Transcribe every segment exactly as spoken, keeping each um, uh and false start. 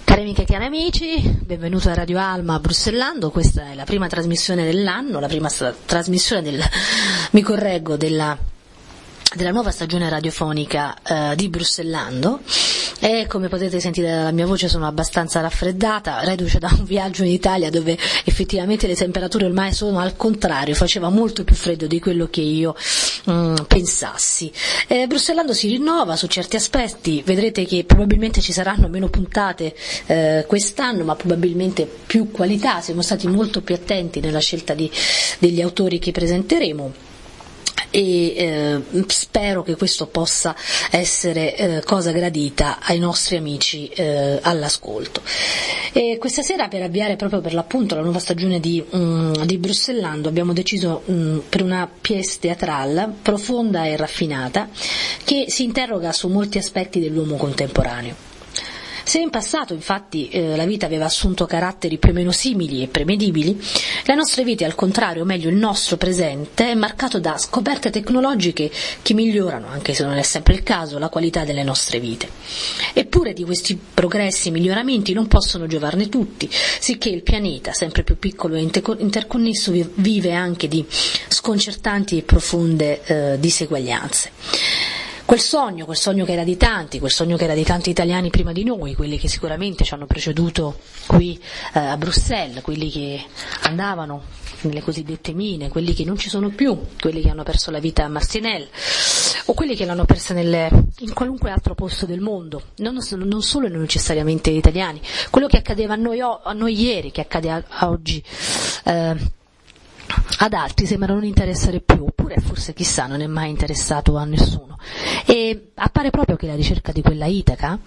Cari amiche e cari amici, benvenuti a Radio Alma Brussellando. Questa è la prima trasmissione dell'anno, la prima sta- trasmissione del, mi correggo, della, della nuova stagione radiofonica eh, di Brussellando. E come potete sentire dalla mia voce sono abbastanza raffreddata, reduce da un viaggio in Italia dove effettivamente le temperature ormai sono al contrario, faceva molto più freddo di quello che io mm, pensassi. Eh, Brussellando si rinnova su certi aspetti, vedrete che probabilmente ci saranno meno puntate eh, quest'anno, ma probabilmente più qualità, siamo stati molto più attenti nella scelta di, degli autori che presenteremo. E eh, spero che questo possa essere eh, cosa gradita ai nostri amici eh, all'ascolto. E questa sera, per avviare proprio per l'appunto la nuova stagione di, um, di Brussellando, abbiamo deciso um, per una pièce théâtrale profonda e raffinata che si interroga su molti aspetti dell'uomo contemporaneo. Se in passato infatti eh, la vita aveva assunto caratteri più o meno simili e premedibili, le nostre vite, al contrario, o meglio il nostro presente, è marcato da scoperte tecnologiche che migliorano, anche se non è sempre il caso, la qualità delle nostre vite. Eppure di questi progressi e miglioramenti non possono giovarne tutti, sicché il pianeta, sempre più piccolo e interconnesso, vive anche di sconcertanti e profonde eh, diseguaglianze. Quel sogno, quel sogno che era di tanti, quel sogno che era di tanti italiani prima di noi, quelli che sicuramente ci hanno preceduto qui eh, a Bruxelles, quelli che andavano nelle cosiddette mine, quelli che non ci sono più, quelli che hanno perso la vita a Marcinelle, o quelli che l'hanno persa nelle, in qualunque altro posto del mondo, non, non solo necessariamente italiani, quello che accadeva a noi, a noi ieri, che accade a, a oggi, eh, ad altri sembra non interessare più, oppure forse chissà non è mai interessato a nessuno. E appare proprio che la ricerca di quella Itaca,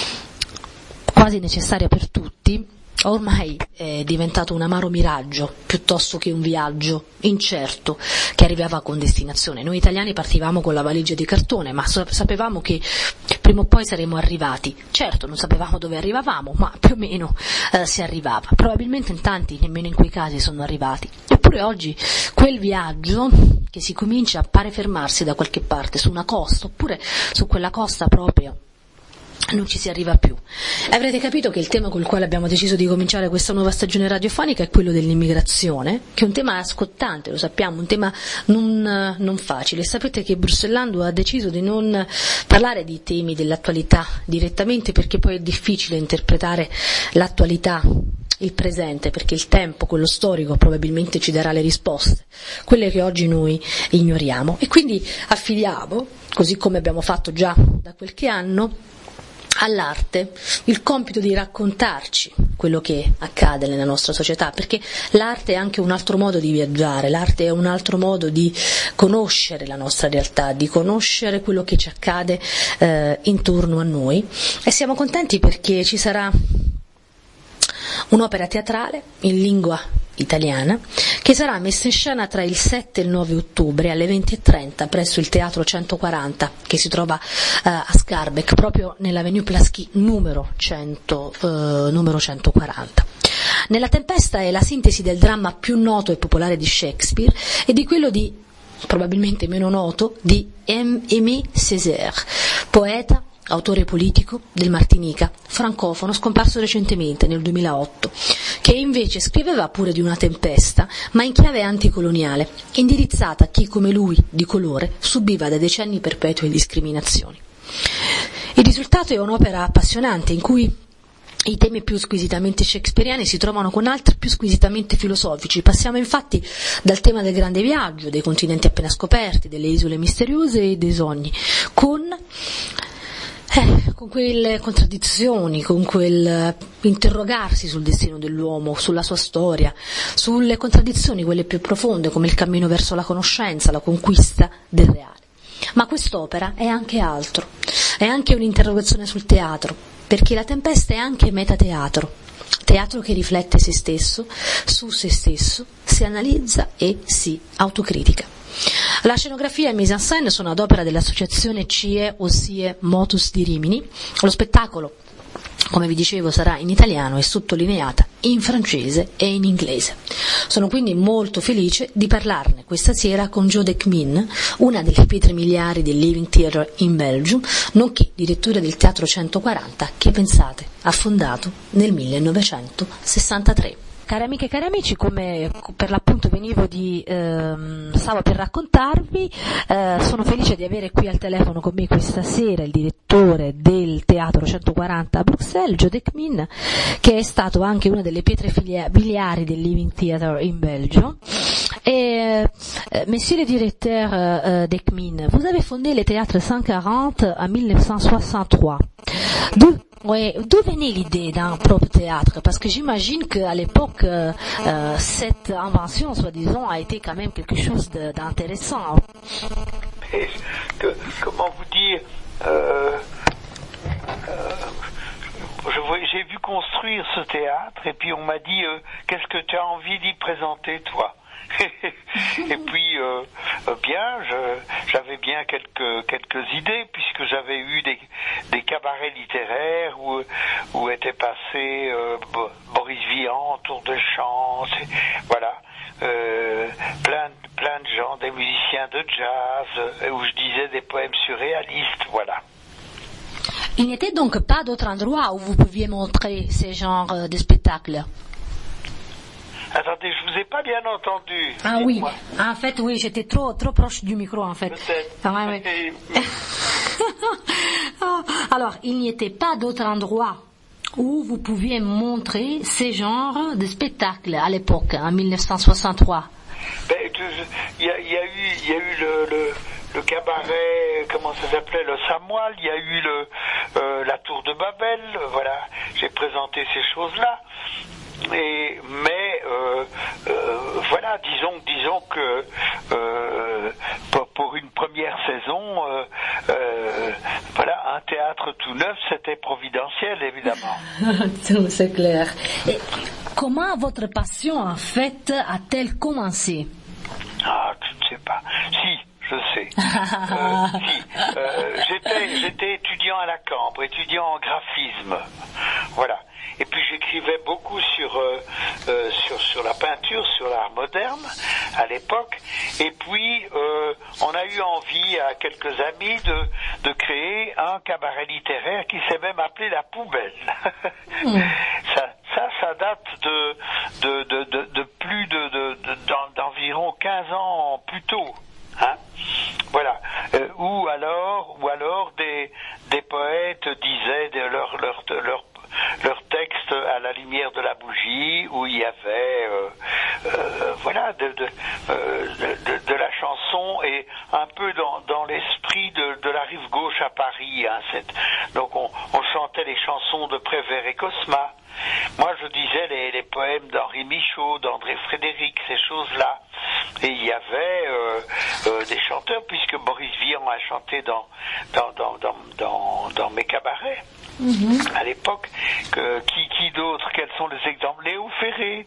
quasi necessaria per tutti, ormai è diventato un amaro miraggio piuttosto che un viaggio incerto che arrivava con destinazione. Noi italiani partivamo con la valigia di cartone, ma sapevamo che prima o poi saremmo arrivati. Certo, non sapevamo dove arrivavamo, ma più o meno eh, si arrivava. Probabilmente in tanti nemmeno in quei casi sono arrivati. Eppure oggi quel viaggio che si comincia pare fermarsi da qualche parte, su una costa, oppure su quella costa proprio non ci si arriva più. Avrete capito che il tema col quale abbiamo deciso di cominciare questa nuova stagione radiofonica è quello dell'immigrazione, che è un tema scottante, lo sappiamo, un tema non, non facile. Sapete che Brussellando ha deciso di non parlare di temi dell'attualità direttamente, perché poi è difficile interpretare l'attualità, il presente, perché il tempo, quello storico, probabilmente ci darà le risposte, quelle che oggi noi ignoriamo. E quindi affidiamo, così come abbiamo fatto già da qualche anno, all'arte il compito di raccontarci quello che accade nella nostra società, perché l'arte è anche un altro modo di viaggiare, l'arte è un altro modo di conoscere la nostra realtà, di conoscere quello che ci accade eh, intorno a noi. E siamo contenti perché ci sarà un'opera teatrale in lingua italiana che sarà messa in scena tra il sette e il nove ottobre alle venti e trenta presso il Teatro centoquaranta, che si trova uh, a Schaerbeek, proprio nell'Avenue Plasky numero, cento, uh, numero centoquaranta. Nella Tempesta è la sintesi del dramma più noto e popolare di Shakespeare e di quello di, probabilmente meno noto, di Aimé Césaire, poeta, autore politico del Martinica, francofono, scomparso recentemente nel duemilaotto, che invece scriveva pure di una tempesta, ma in chiave anticoloniale, indirizzata a chi come lui, di colore, subiva da decenni perpetue discriminazioni. Il risultato è un'opera appassionante in cui i temi più squisitamente shakespeariani si trovano con altri più squisitamente filosofici. Passiamo infatti dal tema del grande viaggio, dei continenti appena scoperti, delle isole misteriose e dei sogni, con Eh, con quelle contraddizioni, con quel interrogarsi sul destino dell'uomo, sulla sua storia, sulle contraddizioni, quelle più profonde, come il cammino verso la conoscenza, la conquista del reale. Ma quest'opera è anche altro, è anche un'interrogazione sul teatro, perché La Tempesta è anche metateatro, teatro che riflette se stesso, su se stesso, si analizza e si autocritica. La scenografia e mise en scène sono ad opera dell'associazione C I E, ossia Motus di Rimini. Lo spettacolo, come vi dicevo, sarà in italiano e sottolineata in francese e in inglese. Sono quindi molto felice di parlarne questa sera con Jo Dekmin, una delle pietre miliari del Living Theatre in Belgio, nonché direttore del Teatro centoquaranta che, pensate, ha fondato nel millenovecentosessantatré. Cari amiche e cari amici, come per l'appunto venivo di, ehm, stavo per raccontarvi, eh, sono felice di avere qui al telefono con me questa sera il direttore del Teatro centoquaranta a Bruxelles, Jo Dekmin, che è stato anche una delle pietre filia- miliari del Living Theatre in Belgio. Et, euh, monsieur le directeur euh, Dekmin, vous avez fondé le Théâtre cent quarante en mille neuf cent soixante-trois. D'où, ouais, d'où venait l'idée d'un propre théâtre? Parce que j'imagine qu'à l'époque, euh, euh, cette invention, soi-disant, a été quand même quelque chose de, d'intéressant. Et que, comment vous dire euh, euh, je, J'ai vu construire ce théâtre et puis on m'a dit euh, qu'est-ce que tu as envie d'y présenter, toi? Et puis euh, bien, je, j'avais bien quelques quelques idées puisque j'avais eu des des cabarets littéraires où où était passé euh, Boris Vian, Tour de Chant, voilà, euh, plein plein de gens, des musiciens de jazz, où je disais des poèmes surréalistes, voilà. Il n'y était donc pas d'autre endroit où vous pouviez montrer ces genres de spectacles? Attendez, je vous ai pas bien entendu. Ah oui, en fait, oui, j'étais trop trop proche du micro, en fait. Peut-être. Ah, ouais, ouais. Alors, il n'y était pas d'autre endroit où vous pouviez montrer ces genres de spectacles à l'époque, en mille neuf cent soixante-trois. Ben, il y a, y a eu, il y a eu le, le, le cabaret, comment ça s'appelait, le Samoil. Il y a eu le euh, la Tour de Babel. Voilà, j'ai présenté ces choses-là. Et, mais euh, euh, voilà, disons, disons que euh, pour, pour une première saison, euh, euh, voilà, un théâtre tout neuf, c'était providentiel, évidemment. C'est clair. Et comment votre passion, en fait, a-t-elle commencé? Ah, je ne sais pas. Si. Je sais. Euh, si. Euh, j'étais, j'étais étudiant à la Cambre, étudiant en graphisme. Voilà. Et puis j'écrivais beaucoup sur, euh, euh, sur, sur la peinture, sur l'art moderne à l'époque. Et puis euh, on a eu envie à quelques amis de, de créer un cabaret littéraire qui s'est même appelé La Poubelle. Mmh. ça, ça, ça date de, de, de, de, de plus de, de, de, d'environ quinze ans plus tôt. Hein, voilà. Euh, ou alors, ou alors des des poètes disaient de leur leur leur leur texte à la lumière de la bougie, où il y avait euh, euh, voilà de de, euh, de de la chanson et un peu dans dans l'esprit de de la rive gauche à Paris. Hein, cette, donc on on chantait les chansons de Prévert et Cosma. Moi, je disais les, les poèmes d'Henri Michaud, d'André Frédéric, ces choses-là. Et il y avait euh, euh, des chanteurs, puisque Boris Vian a chanté dans dans dans dans dans, dans mes cabarets mm-hmm. à l'époque. Que, qui qui d'autre? Quels sont les exemples? Léo Ferré.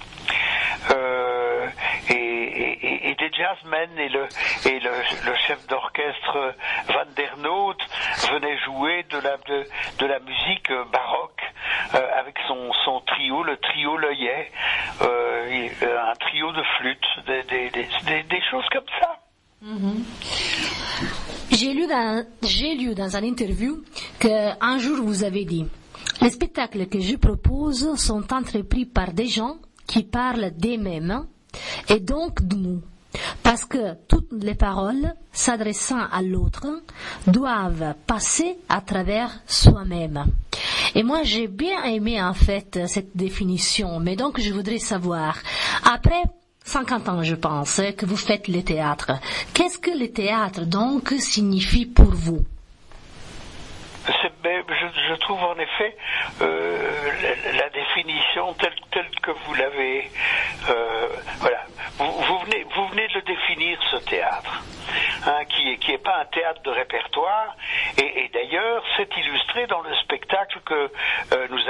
Euh, et, et, et des jazzmen et le et le, le chef d'orchestre Van der Noot venait jouer de la de, de la musique baroque euh, avec son son trio, le trio L'Oeillet, euh, un trio de flûte, des des des, des, des choses comme ça. Mm-hmm. J'ai lu dans j'ai lu dans un interview que un jour vous avez dit: les spectacles que je propose sont entrepris par des gens qui parlent d'eux-mêmes et donc de nous, parce que toutes les paroles s'adressant à l'autre doivent passer à travers soi-même. Et moi j'ai bien aimé en fait cette définition, mais donc je voudrais savoir, après cinquante ans je pense que vous faites le théâtre, qu'est-ce que le théâtre donc signifie pour vous? C'est, je, je trouve en effet euh, la, la définition telle, telle que vous l'avez, euh, voilà, vous, vous venez, vous venez de le définir, ce théâtre, hein, qui est qui est pas un théâtre de répertoire, et, et d'ailleurs c'est illustré dans le spectacle que euh, nous allons présenter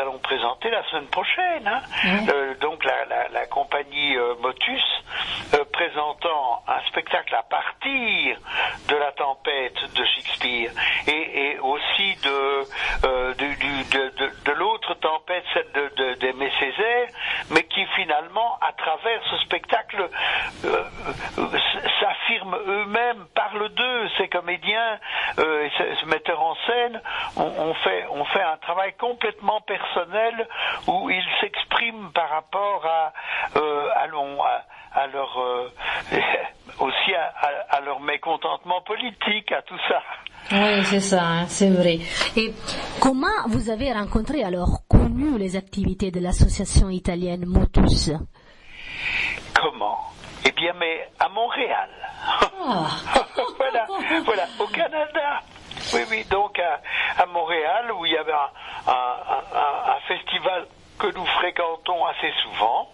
présenter la semaine prochaine. Hein. Mmh. Euh, donc la, la, la compagnie euh, Motus euh, présentant un spectacle à partir de la tempête de Shakespeare et, et aussi de, euh, du, du, de, de, de l'autre tempête, celle de, de, d'Aimé Césaire, mais qui finalement, à travers ce spectacle, euh, s'affirment eux-mêmes, parlent d'eux, ces comédiens, euh, et ces, ces metteurs en scène, on, on, fait, on fait un travail complètement personnel où ils s'expriment par rapport à, euh, à, à, à leur euh, aussi à, à, à leur mécontentement politique, à tout ça. Oui, c'est ça, hein, c'est vrai. Et comment vous avez rencontré alors, connu les activités de l'association italienne Motus? Comment? Eh bien, mais à Montréal. Ah. voilà, voilà, au Canada. Oui, oui, donc à, à Montréal, où il y avait un, un, un, un festival que nous fréquentons assez souvent,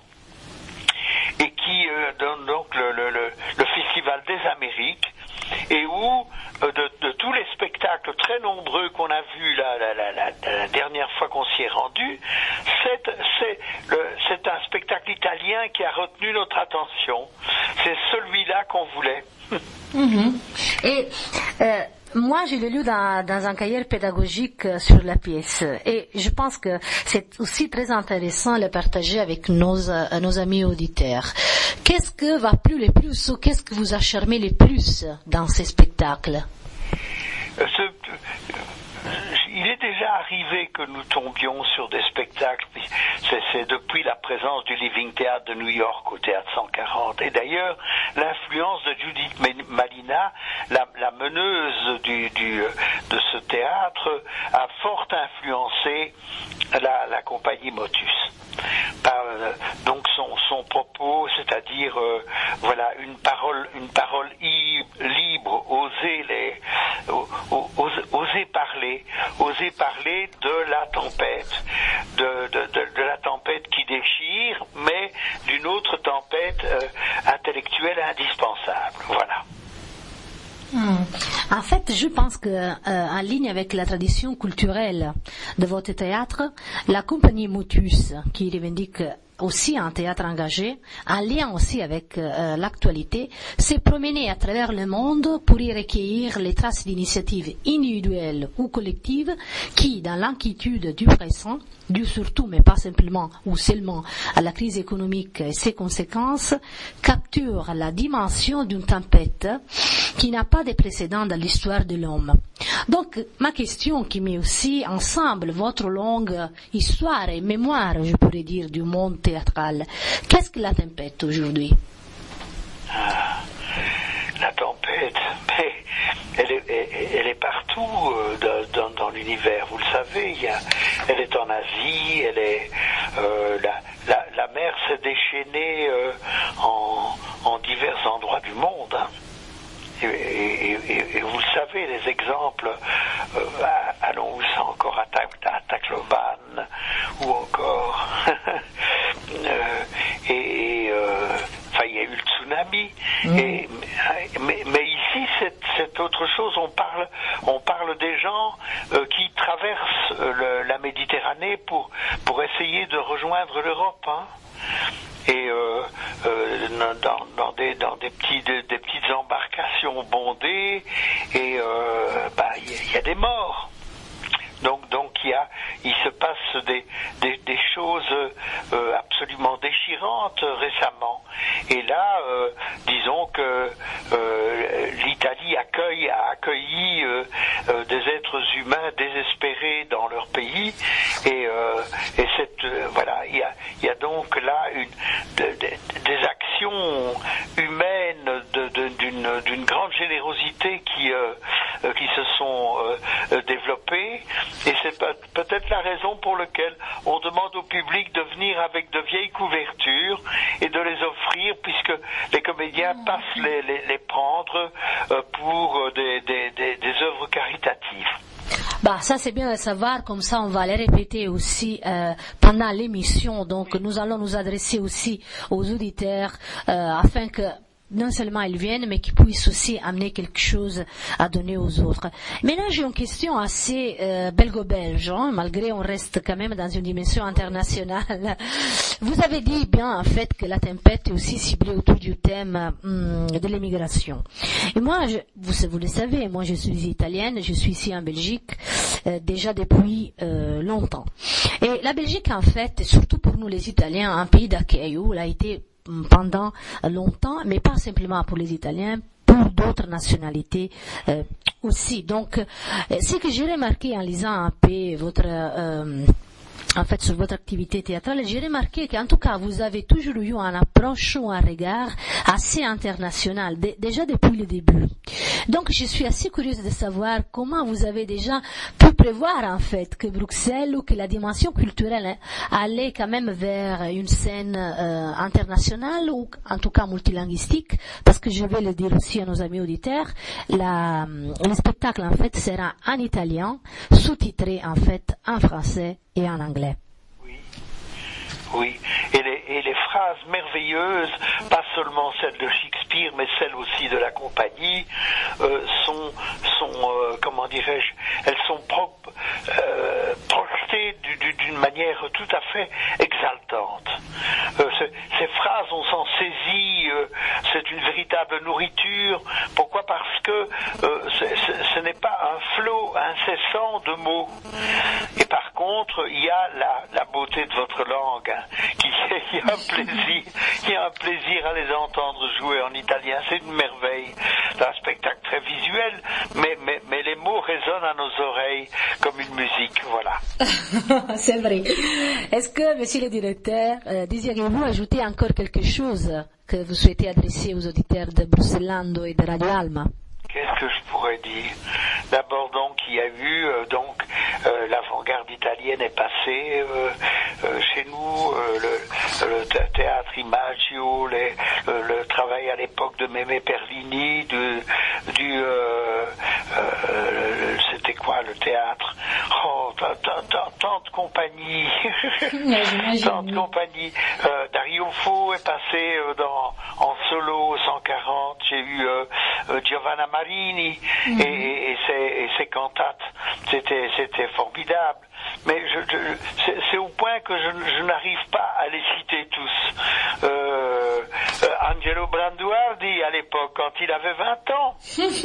et qui euh, donne donc le, le, le, le Festival des Amériques, et où euh, de, de tous les spectacles très nombreux qu'on a vus la, la, la, la, la dernière fois qu'on s'y est rendu, c'est, c'est, le, c'est un spectacle italien qui a retenu notre attention. C'est celui-là qu'on voulait. Mmh. Et euh, moi, je l'ai lu dans, dans un cahier pédagogique sur la pièce, et je pense que c'est aussi très intéressant de le partager avec nos, nos amis auditeurs. Qu'est-ce que va plus le plus, ou qu'est-ce que vous a charmé le plus dans ces spectacles? euh, ce, Il est déjà arrivé que nous tombions sur des spectacles, c'est, c'est depuis la présence du Living Theatre de New York au Théâtre cent quarante. Et d'ailleurs, l'influence de Judith Malina, la, la meneuse du, du, de ce théâtre, a fort influencé la, la compagnie Motus. Par, donc son, son propos, c'est-à-dire euh, voilà une parole, une parole i, libre, oser les, oser, oser parler, oser parler de la tempête, de, de, de, de la tempête qui déchire, mais d'une autre tempête euh, intellectuelle indispensable. Voilà. Hmm. En fait, je pense que, euh, en ligne avec la tradition culturelle de votre théâtre, la compagnie Motus, qui revendique aussi un théâtre engagé, en lien aussi avec euh, l'actualité, s'est promenée à travers le monde pour y recueillir les traces d'initiatives individuelles ou collectives qui, dans l'inquiétude du présent, dû surtout, mais pas simplement ou seulement à la crise économique et ses conséquences, capturent la dimension d'une tempête qui n'a pas de précédent dans l'histoire de l'homme. Donc, ma question qui met aussi ensemble votre longue histoire et mémoire, je pourrais dire, du monde théâtral. Qu'est-ce que la tempête aujourd'hui? Ah, la tempête, mais elle est, elle, elle est partout euh, dans, dans l'univers, vous le savez. Il y a, elle est en Asie, elle est euh, la, la, la mer s'est déchaînée euh, en, en divers endroits du monde. Hein. Et, et, et, et vous le savez, les exemples, euh, allons où ça encore, à, à Tacloban, ou encore, euh, et, euh, enfin, il y a eu le tsunami, mmh. et, mais, mais ici, c'est, c'est autre chose, on parle, on parle des gens euh, qui traversent euh, le, la Méditerranée pour, pour essayer de rejoindre l'Europe, hein. Et euh, euh, dans, dans, des, dans des, petits, de, des petites embarcations bondées, et euh, bah, y, y a des morts. Donc, donc il, y a, il se passe des, des, des choses euh, absolument déchirantes récemment. Et là, euh, disons que euh, l'Italie accueille, a accueilli euh, euh, des êtres humains désespérés dans leur pays. Et, euh, et cette, euh, voilà, il y a, il y a donc là une, de, de, des actions humaines de, de, d'une, d'une grande générosité qui, euh, qui se sont euh, développées. Et c'est peut-être la raison pour laquelle on demande au public de venir avec de vieilles couvertures et de les offrir, puisque les comédiens passent les, les, les prendre pour des, des, des, des œuvres caritatives. Bah, ça c'est bien de savoir, comme ça on va les répéter aussi euh, pendant l'émission, donc nous allons nous adresser aussi aux auditeurs euh, afin que non seulement ils viennent, mais qu'ils puissent aussi amener quelque chose à donner aux autres. Maintenant, j'ai une question assez euh, belgo-belge, hein, malgré on reste quand même dans une dimension internationale. Vous avez dit bien en fait que la tempête est aussi ciblée autour du thème hum, de l'immigration. Et moi, je, vous, vous le savez, moi je suis italienne, je suis ici en Belgique euh, déjà depuis euh, longtemps. Et la Belgique, en fait, surtout pour nous les Italiens, un pays d'accueil où elle a été pendant longtemps, mais pas simplement pour les Italiens, pour d'autres nationalités euh, aussi. Donc, euh, ce que j'ai remarqué en lisant un peu votre... Euh, en fait, sur votre activité théâtrale, j'ai remarqué qu'en tout cas, vous avez toujours eu une approche ou un regard assez international, d- déjà depuis le début. Donc, je suis assez curieuse de savoir comment vous avez déjà pu prévoir, en fait, que Bruxelles ou que la dimension culturelle allait quand même vers une scène euh, internationale ou en tout cas multilinguistique, parce que je vais le dire aussi à nos amis auditeurs, la, le spectacle, en fait, sera en italien, sous-titré, en fait, en français et en anglais. Oui, oui. Et les, et les phrases merveilleuses, pas seulement celles de Shakespeare, mais celles aussi de la compagnie, euh, sont, sont euh, comment dirais-je, elles sont pro, euh, projetées du, du, d'une manière tout à fait exaltante. Euh, ces phrases, on s'en saisit, euh, c'est une véritable nourriture. Pourquoi ? Parce que euh, c'est, c'est, ce n'est pas un flot incessant de mots. Et par contre, il y a la, la beauté de votre langue, hein, qui il y a un plaisir, il y a un plaisir à les entendre jouer en italien. C'est une merveille. C'est un spectacle très visuel, mais, mais, mais les mots résonnent à nos oreilles comme une musique, voilà. C'est vrai. Est-ce que, monsieur le directeur, euh, désirez-vous ajouter encore quelque chose que vous souhaitez adresser aux auditeurs de Bruxellando et de Radio Alma? Qu'est-ce que je pourrais dire? D'abord, donc, il y a eu, euh, donc, euh, l'avant-garde italienne est passée euh, euh, chez nous, euh, le, le théâtre Imagio, les, euh, le travail à l'époque de Mémé Perlini, de, du, euh, euh, c'était quoi le théâtre? Oh, tant, tant, tant, tant de compagnies, tant de compagnies. Euh, Dario Fo est passé euh, dans, en solo cent quarante, j'ai eu euh, euh, Giovanna Marini mm-hmm. et, et, ses, et ses cantates, c'était, c'était formidable. Mais je, je, c'est, c'est au point que je, je n'arrive pas à les citer tous. Euh, euh, Angelo Branduardi, à l'époque, quand il avait vingt ans.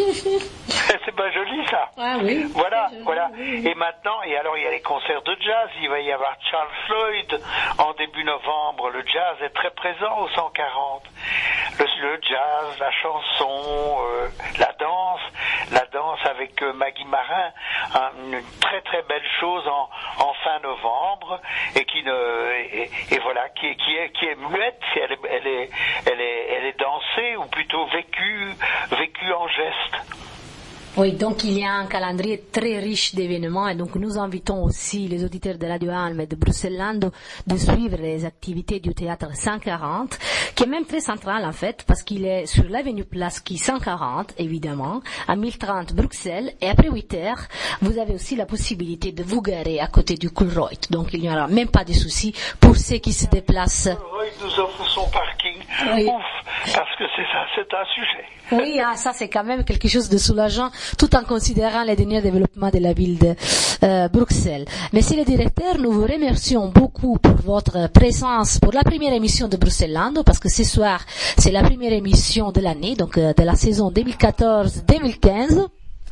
C'est pas joli, ça. Ah oui. Voilà, voilà. Et maintenant, et alors il y a les concerts de jazz. Il va y avoir Charles Floyd en début novembre. Le jazz est très présent au cent quarante. Le, le jazz, la chanson, euh, la danse, la danse avec euh, Maggie Marin, hein, une très très belle chose en, en fin novembre et qui ne et, et voilà qui est qui est qui est muette, elle est elle est elle est elle est dansée ou plutôt vécue vécue en geste. Oui, donc il y a un calendrier très riche d'événements et donc nous invitons aussi les auditeurs de Radio Alma et de Bruxellando de suivre les activités du théâtre cent quarante, qui est même très central en fait, parce qu'il est sur l'avenue Plasky cent quarante, évidemment, à mille trente Bruxelles, et après huit heures, vous avez aussi la possibilité de vous garer à côté du Kulroyd, donc il n'y aura même pas de soucis pour ceux qui se déplacent. Kulroyd nous offre son parking, oui. Ouf, parce que c'est ça, c'est un sujet. Oui, ah, ça c'est quand même quelque chose de soulageant, tout en considérant les derniers développements de la ville de euh, Bruxelles. Monsieur le directeur, nous vous remercions beaucoup pour votre présence pour la première émission de Bruxellando, parce que ce soir, c'est la première émission de l'année, donc euh, de la saison deux mille quatorze deux mille quinze.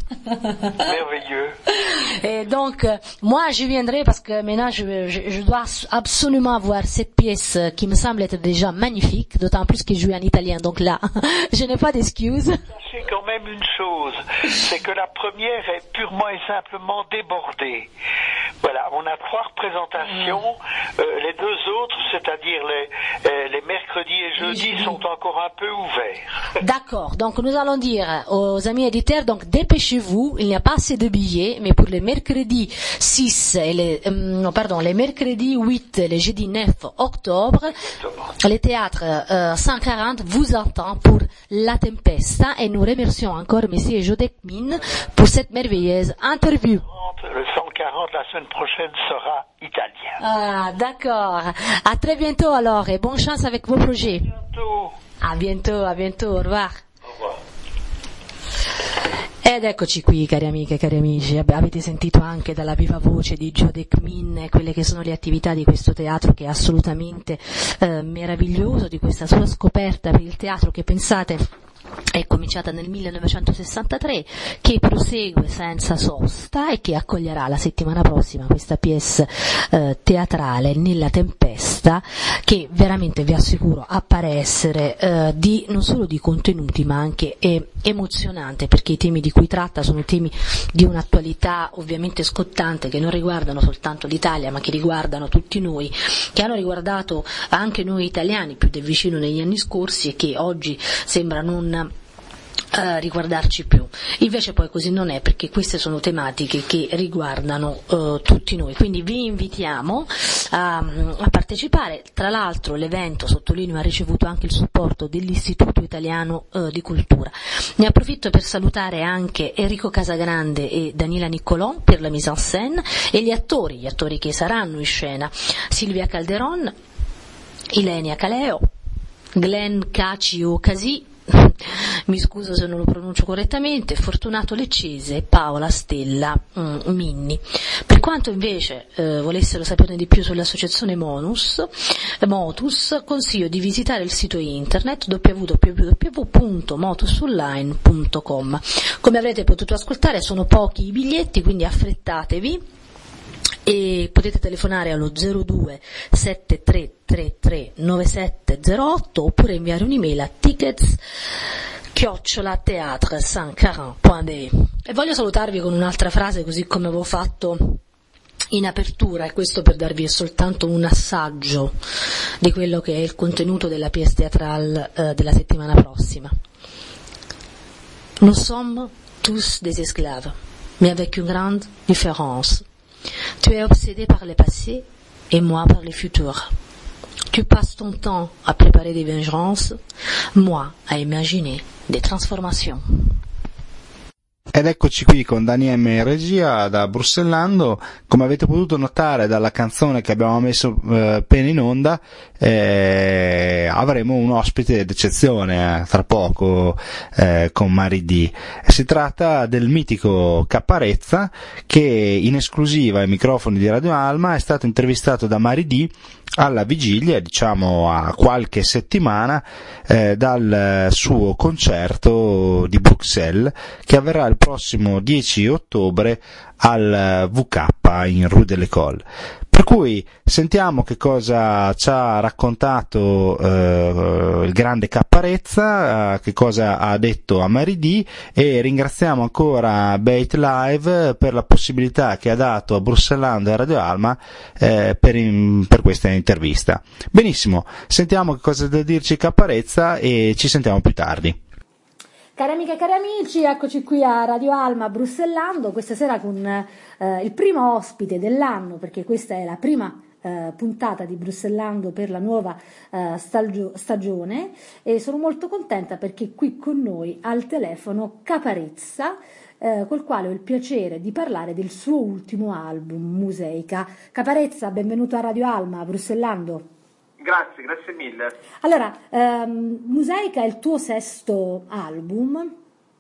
Merveilleux. Et donc, euh, moi, je viendrai parce que maintenant, je, je, je dois absolument voir cette pièce euh, qui me semble être déjà magnifique, d'autant plus qu'elle joue en italien. Donc là, je n'ai pas d'excuses. Sachez quand même une chose, c'est que la première est purement et simplement débordée. Voilà, on a trois représentations. Euh, les deux autres, c'est-à-dire les, euh, les mercredis et jeudis, oui. sont encore un peu ouverts. D'accord. Donc, nous allons dire aux amis éditeurs, donc dépêchez-vous, il n'y a pas assez de billets, mais pour les mercredis six et les, euh, non, pardon, les mercredis huit et les jeudis neuf octobre, Exactement. Le théâtre euh, cent quarante vous entend pour La Tempesta et nous remercions encore Monsieur Jodek Min pour cette merveilleuse interview. Le cent quarante la semaine prochaine sera italien. Ah, d'accord. À très bientôt alors et bonne chance avec vos projets. À bientôt. A bientôt, a bientôt, au revoir. Au revoir. Ed eccoci qui, cari amiche e cari amici, avete sentito anche dalla viva voce di Jodek Min quelle che sono le attività di questo teatro che è assolutamente eh, meraviglioso, di questa sua scoperta per il teatro che, pensate, è cominciata nel millenovecentosessantatré, che prosegue senza sosta e che accoglierà la settimana prossima questa pièce eh, teatrale Nella tempesta, che veramente vi assicuro appare essere eh, di, non solo di contenuti ma anche eh, emozionante, perché i temi di cui tratta sono temi di un'attualità ovviamente scottante, che non riguardano soltanto l'Italia ma che riguardano tutti noi, che hanno riguardato anche noi italiani più da vicino negli anni scorsi e che oggi sembra non Uh, riguardarci più. Invece poi così non è, perché queste sono tematiche che riguardano uh, tutti noi, quindi vi invitiamo a, a partecipare. Tra l'altro l'evento, sottolineo, ha ricevuto anche il supporto dell'Istituto Italiano uh, di Cultura. Ne approfitto per salutare anche Enrico Casagrande e Daniela Niccolò per la mise en scène e gli attori, gli attori che saranno in scena: Silvia Calderon, Ilenia Caleo, Glenn Cacio Casi, mi scuso se non lo pronuncio correttamente, Fortunato Leccese e Paola Stella mm, Minni. Per quanto invece eh, volessero saperne di più sull'associazione Monus, Motus, consiglio di visitare il sito internet w w w punto motus online punto com. Come avrete potuto ascoltare, sono pochi i biglietti, quindi affrettatevi e potete telefonare allo zero due sette tre tre tre nove sette zero otto oppure inviare un'email a tickets chiocciola teatre cent quarante punto de. E voglio salutarvi con un'altra frase, così come avevo fatto in apertura, e questo per darvi soltanto un assaggio di quello che è il contenuto della pièce théâtrale eh, della settimana prossima. Nous sommes tous des esclaves, mais avec une grande différence. Tu es obsédé par le passé et moi par le futur. Tu passes ton temps à préparer des vengeances, moi à imaginer des transformations. Ed eccoci qui con Dani M in regia da Bruxellando. Come avete potuto notare dalla canzone che abbiamo messo eh, appena in onda, eh, avremo un ospite d'eccezione eh, tra poco eh, con Mari D. Si tratta del mitico Caparezza, che in esclusiva ai microfoni di Radio Alma è stato intervistato da Mari D alla vigilia, diciamo a qualche settimana eh, dal suo concerto di Bruxelles, che avverrà il prossimo dieci ottobre al V K in Rue de l'École. Per cui sentiamo che cosa ci ha raccontato eh, il grande Caparezza, eh, che cosa ha detto a Mari D, e ringraziamo ancora Bait Live per la possibilità che ha dato a Bruxellando e a Radio Alma eh, per, in, per questa intervista. Benissimo, sentiamo che cosa ha da dirci Caparezza e ci sentiamo più tardi. Cari amiche e cari amici, eccoci qui a Radio Alma Bruxellando, questa sera con eh, il primo ospite dell'anno, perché questa è la prima eh, puntata di Bruxellando per la nuova eh, stagio- stagione, e sono molto contenta perché qui con noi al telefono Caparezza, eh, col quale ho il piacere di parlare del suo ultimo album, Museica. Caparezza, benvenuto a Radio Alma Bruxellando. Grazie, grazie mille. Allora, ehm, Museica è il tuo sesto album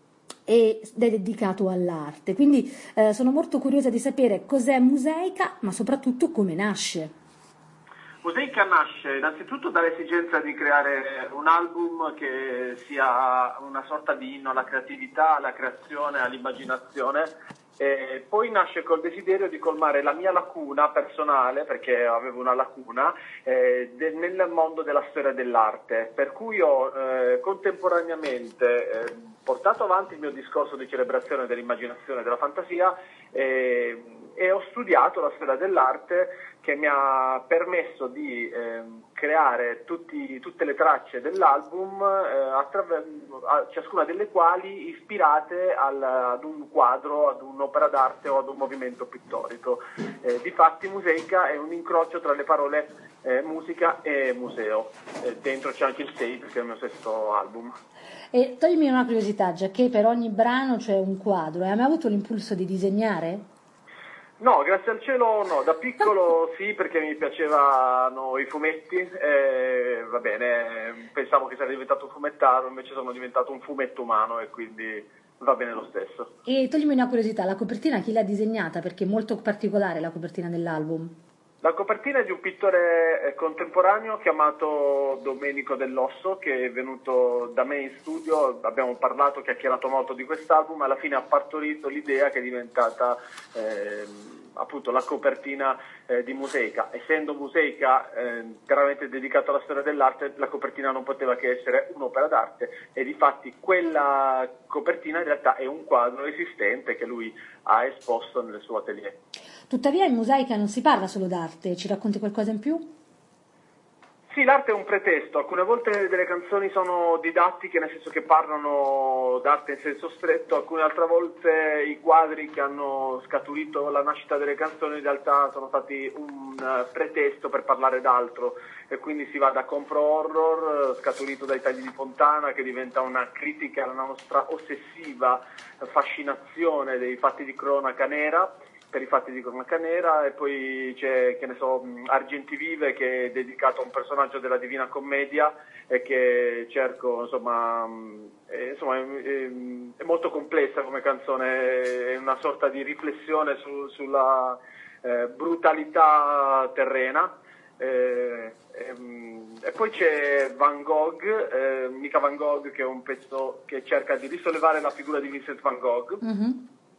ed è dedicato all'arte, quindi eh, sono molto curiosa di sapere cos'è Museica, ma soprattutto come nasce. Museica nasce innanzitutto dall'esigenza di creare un album che sia una sorta di inno alla creatività, alla creazione, all'immaginazione. E poi nasce col desiderio di colmare la mia lacuna personale, perché avevo una lacuna, eh, de- nel mondo della storia dell'arte, per cui ho eh, contemporaneamente eh, portato avanti il mio discorso di celebrazione dell'immaginazione e della fantasia eh, e ho studiato la storia dell'arte, che mi ha permesso di eh, creare tutti, tutte le tracce dell'album, eh, attraver- a, ciascuna delle quali ispirate al, ad un quadro, ad un'opera d'arte o ad un movimento pittorico. Eh, difatti Museica è un incrocio tra le parole eh, musica e museo. Eh, dentro c'è anche il sei, perché è il mio sesto album. E toglimi una curiosità, già che per ogni brano c'è un quadro, hai mai avuto l'impulso di disegnare? No, grazie al cielo no, da piccolo sì, perché mi piacevano i fumetti, e va bene, pensavo che sarei diventato un fumettaro, invece sono diventato un fumetto umano e quindi va bene lo stesso. E toglimi una curiosità, la copertina chi l'ha disegnata? Perché è molto particolare la copertina dell'album. La copertina è di un pittore contemporaneo chiamato Domenico Dell'Osso, che è venuto da me in studio, abbiamo parlato, chiacchierato molto di quest'album, alla fine ha partorito l'idea che è diventata eh, appunto la copertina eh, di Museica. Essendo Museica eh, chiaramente dedicato alla storia dell'arte, la copertina non poteva che essere un'opera d'arte e difatti quella copertina in realtà è un quadro esistente che lui ha esposto nel suo atelier. Tuttavia in Museica non si parla solo d'arte, ci racconti qualcosa in più? Sì, l'arte è un pretesto, alcune volte delle canzoni sono didattiche, nel senso che parlano d'arte in senso stretto, alcune altre volte i quadri che hanno scaturito la nascita delle canzoni in realtà sono stati un pretesto per parlare d'altro e quindi si va da Compro Horror, scaturito dai Tagli di Fontana, che diventa una critica alla nostra ossessiva fascinazione dei fatti di cronaca nera, per i fatti di cronaca nera, e poi c'è, che ne so, Argenti Vive, che è dedicato a un personaggio della Divina Commedia e che cerco, insomma, è, insomma, è, è molto complessa come canzone, è una sorta di riflessione su, sulla eh, brutalità terrena. Eh, ehm, e poi c'è Van Gogh, eh, Mica Van Gogh, che è un pezzo che cerca di risollevare la figura di Vincent Van Gogh. Mm-hmm.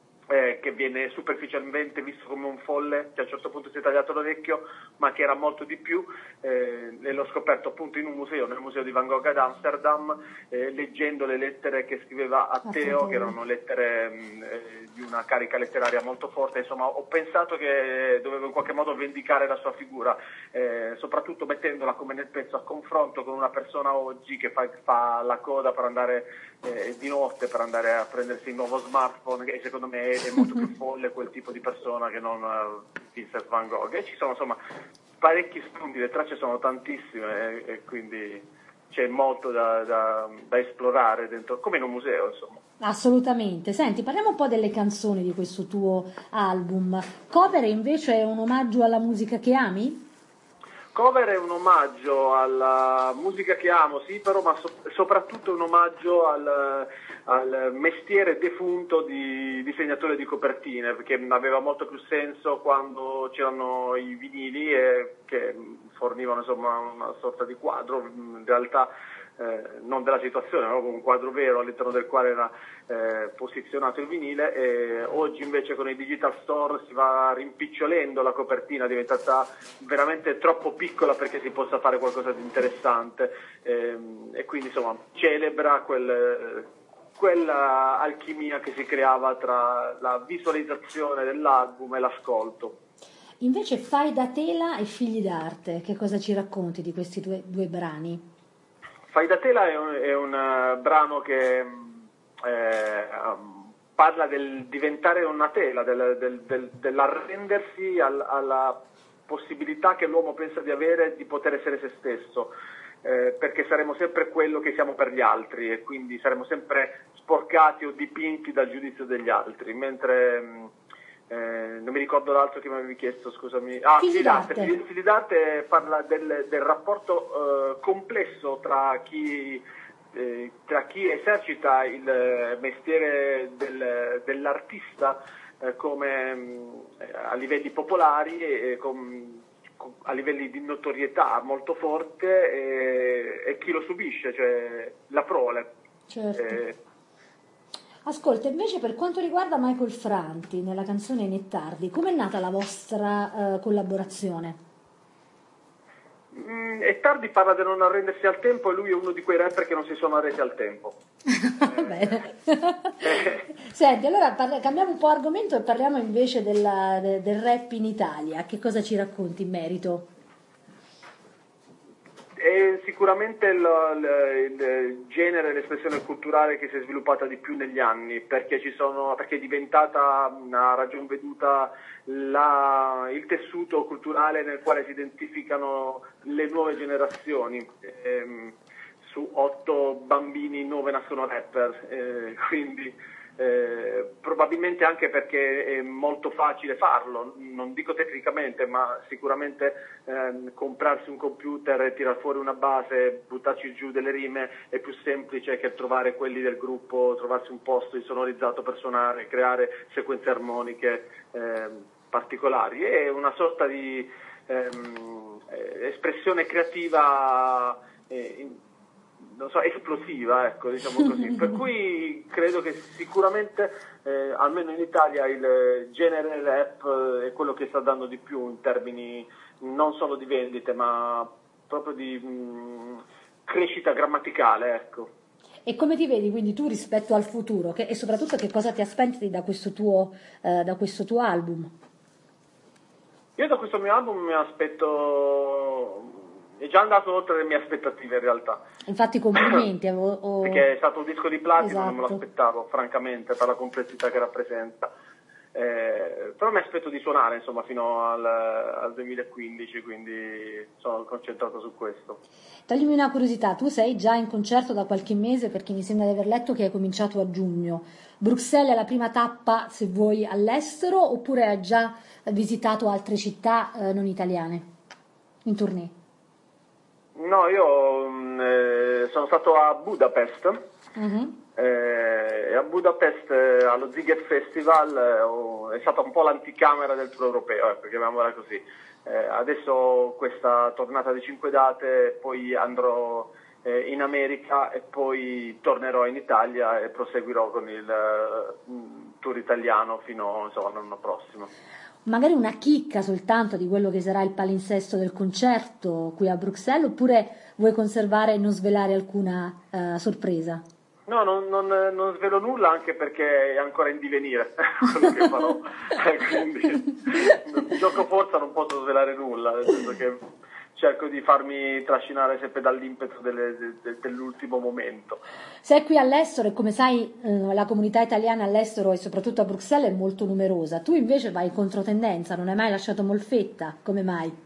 Eh, che viene superficialmente visto come un folle che a un certo punto si è tagliato l'orecchio, ma che era molto di più, eh, e l'ho scoperto appunto in un museo, nel museo di Van Gogh ad Amsterdam, eh, leggendo le lettere che scriveva a Theo, che erano lettere mh, eh, di una carica letteraria molto forte. Insomma, ho pensato che dovevo in qualche modo vendicare la sua figura, eh, soprattutto mettendola come nel pezzo a confronto con una persona oggi che fa, fa la coda per andare eh, di notte, per andare a prendersi il nuovo smartphone, che secondo me è molto più folle quel tipo di persona che non uh, Vincent Van Gogh. E ci sono insomma parecchi spunti, le tracce sono tantissime e, e quindi c'è molto da, da, da esplorare dentro, come in un museo, insomma. Assolutamente. Senti, parliamo un po' delle canzoni di questo tuo album. Cover invece è un omaggio alla musica che ami? Cover è un omaggio alla musica che amo, sì, però ma so- soprattutto un omaggio al, al mestiere defunto di disegnatore di copertine, perché aveva molto più senso quando c'erano i vinili e che fornivano insomma una sorta di quadro, in realtà eh, non della situazione, ma proprio un quadro vero all'interno del quale era eh, posizionato il vinile. E oggi invece con i digital store si va rimpicciolendo la copertina, è diventata veramente troppo piccola perché si possa fare qualcosa di interessante, e, e quindi insomma celebra quel, quella alchimia che si creava tra la visualizzazione dell'album e l'ascolto. Invece Fai da tela e Figli d'arte, che cosa ci racconti di questi due, due brani? Fai da tela è un, è un uh, brano che eh, um, parla del diventare una tela, del, del, del, dell'arrendersi al, alla possibilità che l'uomo pensa di avere di poter essere se stesso, eh, perché saremo sempre quello che siamo per gli altri e quindi saremo sempre sporcati o dipinti dal giudizio degli altri, mentre Eh, non mi ricordo l'altro che mi avevi chiesto, scusami. Ah, Figli d'arte. Figli, Figli d'arte parla del, del rapporto eh, complesso tra chi, eh, tra chi esercita il mestiere del, dell'artista eh, come eh, a livelli popolari e con, con, a livelli di notorietà molto forte e, e chi lo subisce, cioè la prole. Certo. Eh, Ascolta, invece per quanto riguarda Michael Franti, nella canzone Nettardi, com'è nata la vostra uh, collaborazione? Mm, e Tardi parla di non arrendersi al tempo e lui è uno di quei rapper che non si sono arresi al tempo. Va bene. Senti, allora parla, cambiamo un po' argomento e parliamo invece della, de, del rap in Italia. Che cosa ci racconti in merito? È sicuramente il, il, il genere, l'espressione culturale che si è sviluppata di più negli anni, perché ci sono, perché è diventata a ragion veduta la, il tessuto culturale nel quale si identificano le nuove generazioni. Ehm, su otto bambini nove nascono rapper, eh, quindi Eh, probabilmente anche perché è molto facile farlo, non dico tecnicamente, ma sicuramente ehm, comprarsi un computer e tirar fuori una base, buttarci giù delle rime è più semplice che trovare quelli del gruppo, trovarsi un posto insonorizzato per suonare, creare sequenze armoniche ehm, particolari. È una sorta di ehm, espressione creativa eh, in, non so, esplosiva, ecco, diciamo così. Per cui credo che sicuramente, eh, almeno in Italia, il genere rap è quello che sta dando di più in termini non solo di vendite, ma proprio di mh, crescita grammaticale, ecco. E come ti vedi quindi tu rispetto al futuro? Che, e soprattutto che cosa ti aspetti da questo tuo, eh, da questo tuo album? Io da questo mio album mi aspetto... è già andato oltre le mie aspettative in realtà. Infatti complimenti. Avevo, o... Perché è stato un disco di platino, esatto. Non me lo aspettavo francamente per la complessità che rappresenta. Eh, però mi aspetto di suonare insomma fino al, al duemilaquindici, quindi sono concentrato su questo. Toglimi una curiosità, tu sei già in concerto da qualche mese, perché mi sembra di aver letto che hai cominciato a giugno. Bruxelles è la prima tappa, se vuoi, all'estero, oppure hai già visitato altre città eh, non italiane in tournée? No, io eh, sono stato a Budapest. Uh-huh. Eh, a Budapest eh, allo Ziget Festival eh, oh, è stata un po' l'anticamera del tour europeo, ecco, chiamiamola così. Eh, adesso questa tornata di cinque date, poi andrò eh, in America e poi tornerò in Italia e proseguirò con il uh, tour italiano fino insomma, all'anno prossimo. Magari una chicca soltanto di quello che sarà il palinsesto del concerto qui a Bruxelles, oppure vuoi conservare e non svelare alcuna uh, sorpresa? No, non, non, non svelo nulla, anche perché è ancora in divenire quello che farò, quindi gioco forza, non posso svelare nulla, nel senso che cerco di farmi trascinare sempre dall'impeto delle, de, dell'ultimo momento. Sei qui all'estero e come sai eh, la comunità italiana all'estero e soprattutto a Bruxelles è molto numerosa, tu invece vai in controtendenza, non hai mai lasciato Molfetta, come mai?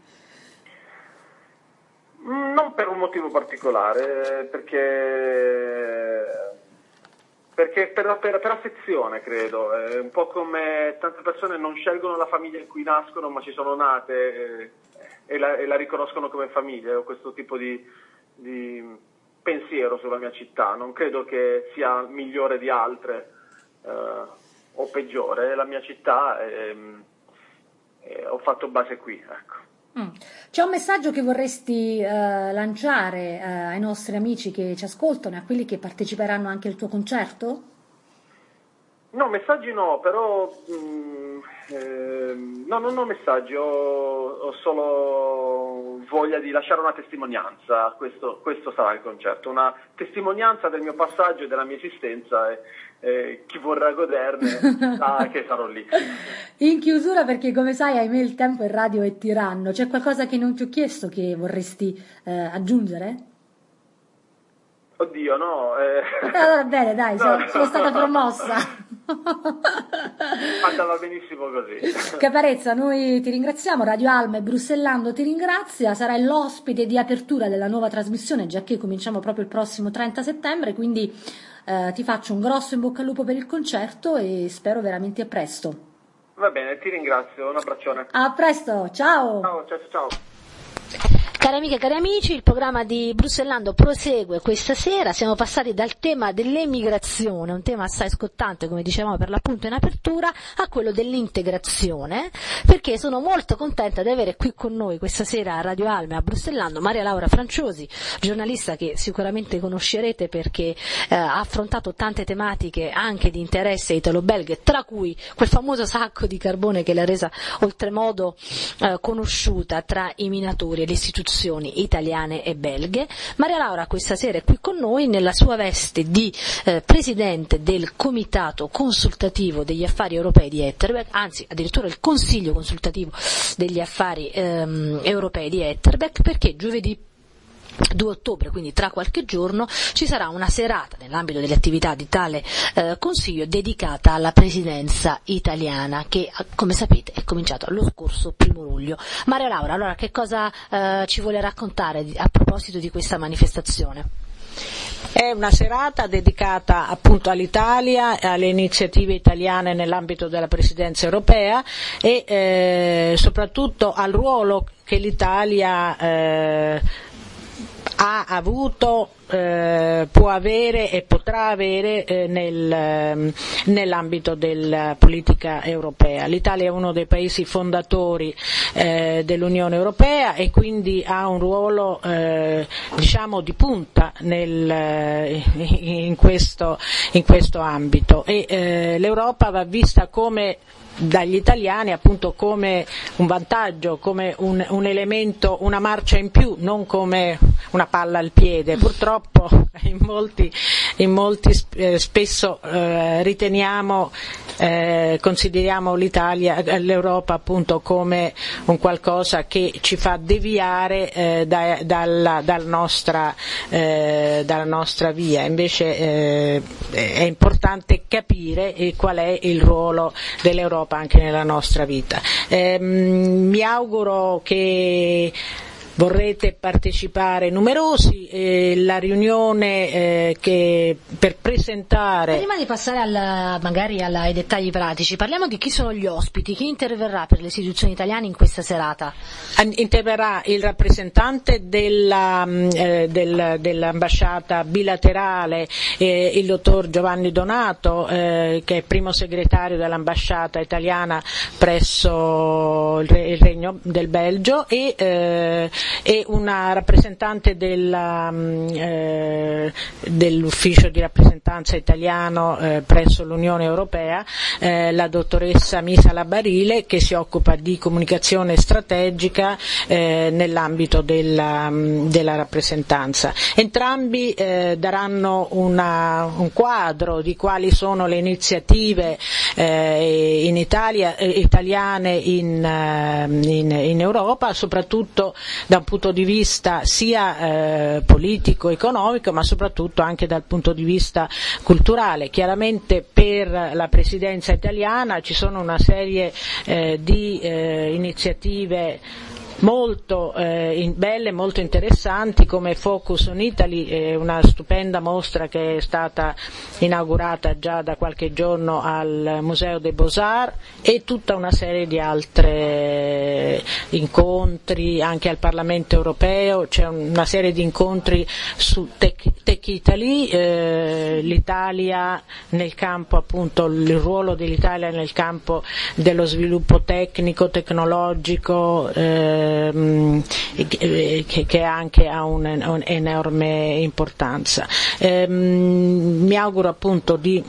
Non per un motivo particolare, perché... Perché per, per, per affezione, credo, è un po' come tante persone non scelgono la famiglia in cui nascono, ma ci sono nate e, e, la, e la riconoscono come famiglia. Ho questo tipo di, di pensiero sulla mia città, non credo che sia migliore di altre eh, o peggiore, è la mia città e, e ho fatto base qui, ecco. Mm. C'è un messaggio che vorresti eh, lanciare eh, ai nostri amici che ci ascoltano e a quelli che parteciperanno anche al tuo concerto? No, messaggi no, però mh, eh, no, non ho messaggi, ho, ho solo voglia di lasciare una testimonianza. Questo, questo sarà il concerto, una testimonianza del mio passaggio e della mia esistenza e, e chi vorrà goderne sa che sarò lì. In chiusura, perché come sai ahimè il tempo in radio è tiranno, c'è qualcosa che non ti ho chiesto che vorresti eh, aggiungere? Oddio, no. Eh... Allora bene, dai, no, sono, no, sono stata no, promossa. Andava benissimo così. Caparezza, noi ti ringraziamo, Radio Alma e Bruxellando ti ringrazia, sarai l'ospite di apertura della nuova trasmissione, già che cominciamo proprio il prossimo trenta settembre, quindi eh, ti faccio un grosso in bocca al lupo per il concerto e spero veramente a presto. Va bene, ti ringrazio, un abbraccione. A presto, ciao. Ciao, ciao, ciao. Cari amiche e cari amici, il programma di Bruxellando prosegue questa sera. Siamo passati dal tema dell'emigrazione, un tema assai scottante, come dicevamo per l'appunto in apertura, a quello dell'integrazione, perché sono molto contenta di avere qui con noi questa sera a Radio Alma a Bruxellando Maria Laura Franciosi, giornalista che sicuramente conoscerete perché eh, ha affrontato tante tematiche anche di interesse italo-belghe, tra cui quel famoso sacco di carbone che l'ha resa oltremodo eh, conosciuta tra i minatori e le istituzioni italiane e belghe. Maria Laura questa sera è qui con noi nella sua veste di eh, presidente del comitato consultativo degli affari europei di Etterbeek, anzi addirittura il consiglio consultativo degli affari ehm, europei di Etterbeek, perché giovedì due ottobre, quindi tra qualche giorno, ci sarà una serata nell'ambito delle attività di tale eh, consiglio dedicata alla presidenza italiana che, come sapete, è cominciata lo scorso primo luglio. Maria Laura, allora che cosa eh, ci vuole raccontare a proposito di questa manifestazione? È una serata dedicata appunto all'Italia, alle iniziative italiane nell'ambito della Presidenza europea e eh, soprattutto al ruolo che l'Italia eh, ha avuto, eh, può avere e potrà avere eh, nel, nell'ambito della politica europea. L'Italia è uno dei paesi fondatori eh, dell'Unione Europea e quindi ha un ruolo eh, diciamo di punta nel, in, questo, in questo ambito e eh, l'Europa va vista come dagli italiani appunto come un vantaggio, come un, un elemento, una marcia in più, non come una palla al piede. Purtroppo in molti, in molti eh, spesso eh, riteniamo, eh, consideriamo l'Italia, l'Europa appunto come un qualcosa che ci fa deviare eh, da, dalla, dal nostra, eh, dalla nostra via. Invece eh, è importante capire eh, qual è il ruolo dell'Europa anche nella nostra vita. Eh, mi auguro che vorrete partecipare numerosi, eh, la riunione eh, che per presentare. Prima di passare al, magari alla, ai dettagli pratici, parliamo di chi sono gli ospiti, chi interverrà per le istituzioni italiane in questa serata. Interverrà il rappresentante della, eh, del, dell'ambasciata bilaterale, eh, il dottor Giovanni Donato, eh, che è primo segretario dell'ambasciata italiana presso il, Re, il Regno del Belgio e eh, e una rappresentante della, eh, dell'ufficio di rappresentanza italiano eh, presso l'Unione Europea, eh, la dottoressa Misa Labarile, che si occupa di comunicazione strategica eh, nell'ambito della, della rappresentanza. Entrambi eh, daranno una, un quadro di quali sono le iniziative eh, in Italia, eh, italiane in, in, in Europa, soprattutto da un punto di vista sia eh, politico, economico, ma soprattutto anche dal punto di vista culturale. Chiaramente per la Presidenza italiana ci sono una serie eh, di eh, iniziative molto eh, in, belle, molto interessanti, come Focus on Italy, eh, una stupenda mostra che è stata inaugurata già da qualche giorno al Museo dei Beaux-Arts, e tutta una serie di altre incontri anche al Parlamento europeo. C'è una serie di incontri su Tech, Tech Italy, eh, l'Italia nel campo, appunto il ruolo dell'Italia nel campo dello sviluppo tecnico, tecnologico, eh, Che, che anche ha un'enorme importanza. Eh, mi auguro appunto di,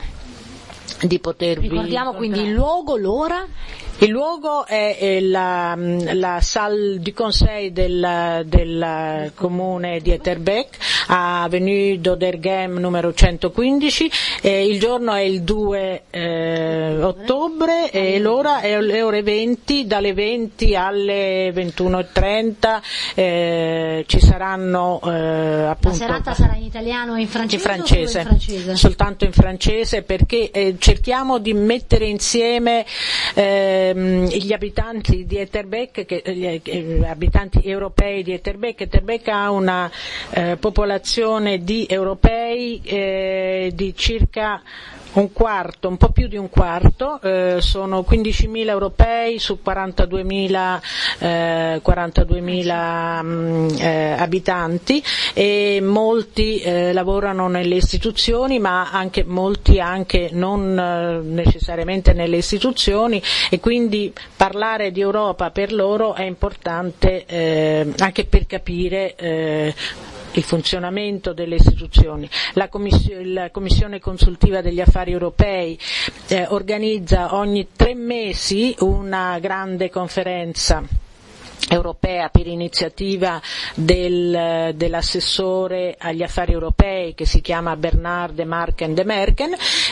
di potervi. Ricordiamo quindi il luogo, l'ora. Il luogo è la, la salle du conseil del, del comune di Etterbeek, a Avenue d'Oderghem numero centoquindici, e il giorno è il due eh, ottobre e l'ora è le ore venti, dalle venti alle ventuno e trenta. Eh, ci saranno eh, appunto. La serata sarà in italiano e in francese? In francese, o in francese? Soltanto in francese, perché eh, cerchiamo di mettere insieme eh, gli abitanti di Etterbeek, che, gli abitanti europei di Etterbeek. Etterbeek ha una eh, popolazione di europei eh, di circa un quarto, un po' più di un quarto, eh, sono quindicimila europei su quarantaduemila, eh, quarantaduemila mh, eh, abitanti, e molti eh, lavorano nelle istituzioni, ma anche molti anche non eh, necessariamente nelle istituzioni, e quindi parlare di Europa per loro è importante eh, anche per capire eh, il funzionamento delle istituzioni. La Commissione, la Commissione consultiva degli affari europei eh, organizza ogni tre mesi una grande conferenza europea per iniziativa del, dell'assessore agli affari europei, che si chiama Bernard de Marken de Merken,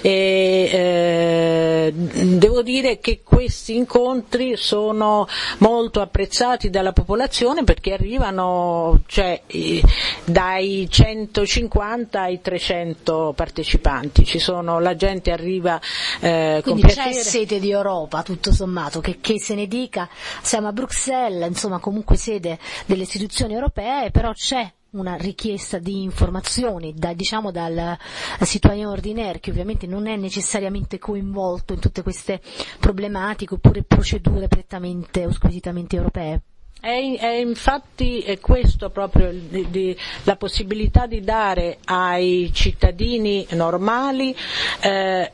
e eh, devo dire che questi incontri sono molto apprezzati dalla popolazione, perché arrivano, cioè, dai centocinquanta ai trecento partecipanti. Ci sono, la gente arriva eh, con Quindi piacere. C'è sete di Europa, tutto sommato, che, che se ne dica, siamo a Bruxelles, insomma comunque sede delle istituzioni europee, però c'è una richiesta di informazioni da, diciamo, dal citoyen ordinaire, che ovviamente non è necessariamente coinvolto in tutte queste problematiche oppure procedure prettamente o squisitamente europee? È, è infatti è questo proprio di, di, la possibilità di dare ai cittadini normali eh,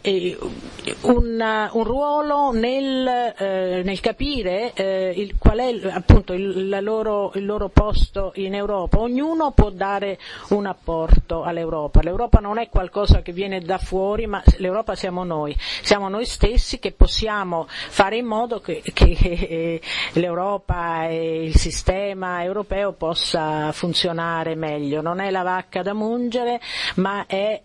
un, un ruolo nel, eh, nel capire eh, il, qual è appunto il, la loro, il loro posto in Europa. Ognuno può dare un apporto all'Europa. L'Europa non è qualcosa che viene da fuori, ma l'Europa siamo noi, siamo noi stessi che possiamo fare in modo che, che eh, l'Europa e il sistema europeo possa funzionare meglio. Non è la vacca da mungere, ma è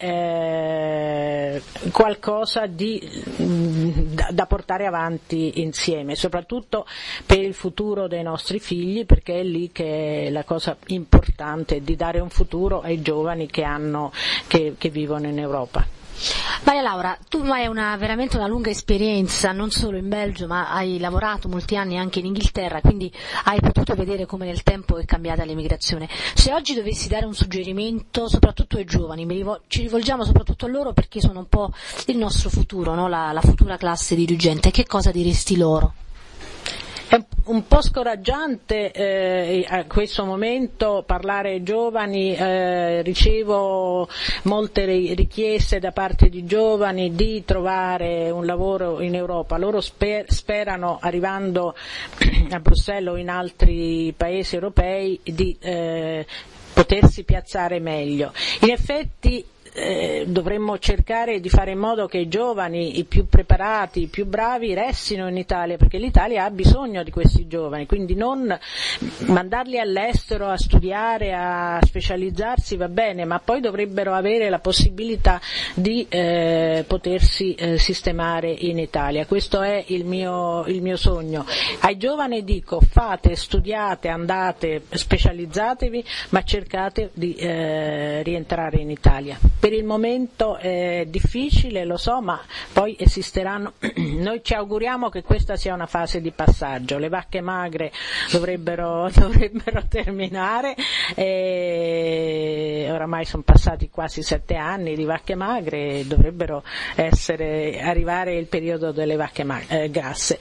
eh, qualcosa di, da, da portare avanti insieme, soprattutto per il futuro dei nostri figli, perché è lì che la cosa importante è di dare un futuro ai giovani che, hanno, che, che vivono in Europa. Maria Laura, tu hai una, veramente una lunga esperienza non solo in Belgio, ma hai lavorato molti anni anche in Inghilterra, quindi hai potuto vedere come nel tempo è cambiata l'emigrazione. Se oggi dovessi dare un suggerimento soprattutto ai giovani, ci rivolgiamo soprattutto a loro perché sono un po' il nostro futuro, no? la, la futura classe dirigente, che cosa diresti loro? È un po' scoraggiante eh, a questo momento parlare ai giovani, eh, ricevo molte richieste da parte di giovani di trovare un lavoro in Europa. Loro sper- sperano, arrivando a Bruxelles o in altri paesi europei, di eh, potersi piazzare meglio. In effetti Eh, dovremmo cercare di fare in modo che i giovani, i più preparati, i più bravi restino in Italia, perché l'Italia ha bisogno di questi giovani, quindi non mandarli all'estero a studiare, a specializzarsi va bene, ma poi dovrebbero avere la possibilità di eh, potersi eh, sistemare in Italia. Questo è il mio, il mio sogno. Ai giovani dico: fate, studiate, andate, specializzatevi, ma cercate di eh, rientrare in Italia. Per il momento è difficile, lo so, ma poi esisteranno. Noi ci auguriamo che questa sia una fase di passaggio. Le vacche magre dovrebbero, dovrebbero terminare, e oramai sono passati quasi sette anni di vacche magre, e dovrebbero essere, arrivare il periodo delle vacche magre, eh, grasse.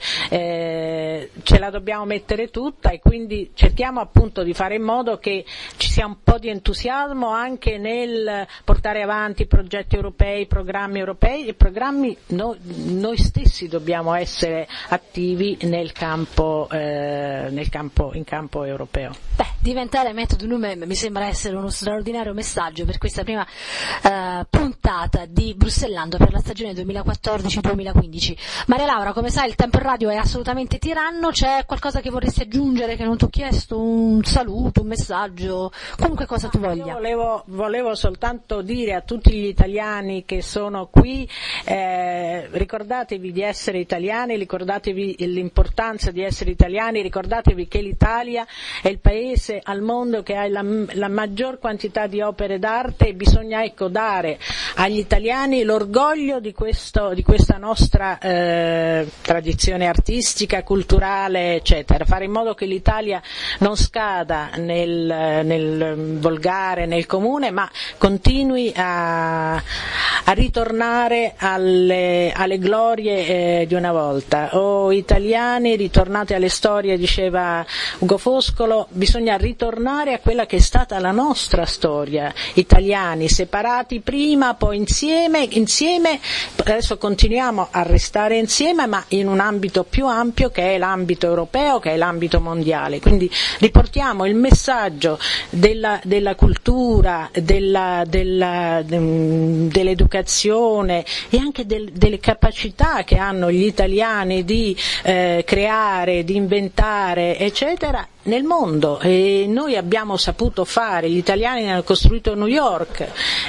Eh, ce la dobbiamo mettere tutta, e quindi cerchiamo appunto di fare in modo che ci sia un po' di entusiasmo anche nel portare avanti progetti europei, programmi europei e programmi. Noi, noi stessi dobbiamo essere attivi nel campo, eh, nel campo, in campo europeo. Beh, diventare metodo Numen mi sembra essere uno straordinario messaggio per questa prima eh, puntata di Bruxellando per la stagione duemilaquattordici duemilaquindici. Maria Laura, come sai il tempo in radio è assolutamente tiranno, c'è qualcosa che vorresti aggiungere che non ti ho chiesto? Un saluto, un messaggio, comunque cosa tu voglia. Io volevo, volevo soltanto dire a tutti gli italiani che sono qui, eh, ricordatevi di essere italiani, ricordatevi l'importanza di essere italiani, ricordatevi che l'Italia è il paese al mondo che ha la, la maggior quantità di opere d'arte, e bisogna ecco dare agli italiani l'orgoglio di, questo, di questa nostra eh, tradizione artistica, culturale, eccetera, fare in modo che l'Italia non scada nel, nel volgare, nel comune, ma continui a, a ritornare alle, alle glorie eh, di una volta. O italiani, ritornate alle storie, diceva Ugo Foscolo, bisogna ritornare a quella che è stata la nostra storia. Italiani separati prima, poi insieme, insieme, adesso continuiamo a restare insieme, ma in un ambito più ampio che è l'ambito europeo, che è l'ambito mondiale. Quindi riportiamo il messaggio della, della cultura, della, della, dell'educazione e anche del, delle capacità che hanno gli italiani di eh, creare, di inventare, eccetera, nel mondo. E noi abbiamo saputo fare, gli italiani hanno costruito New York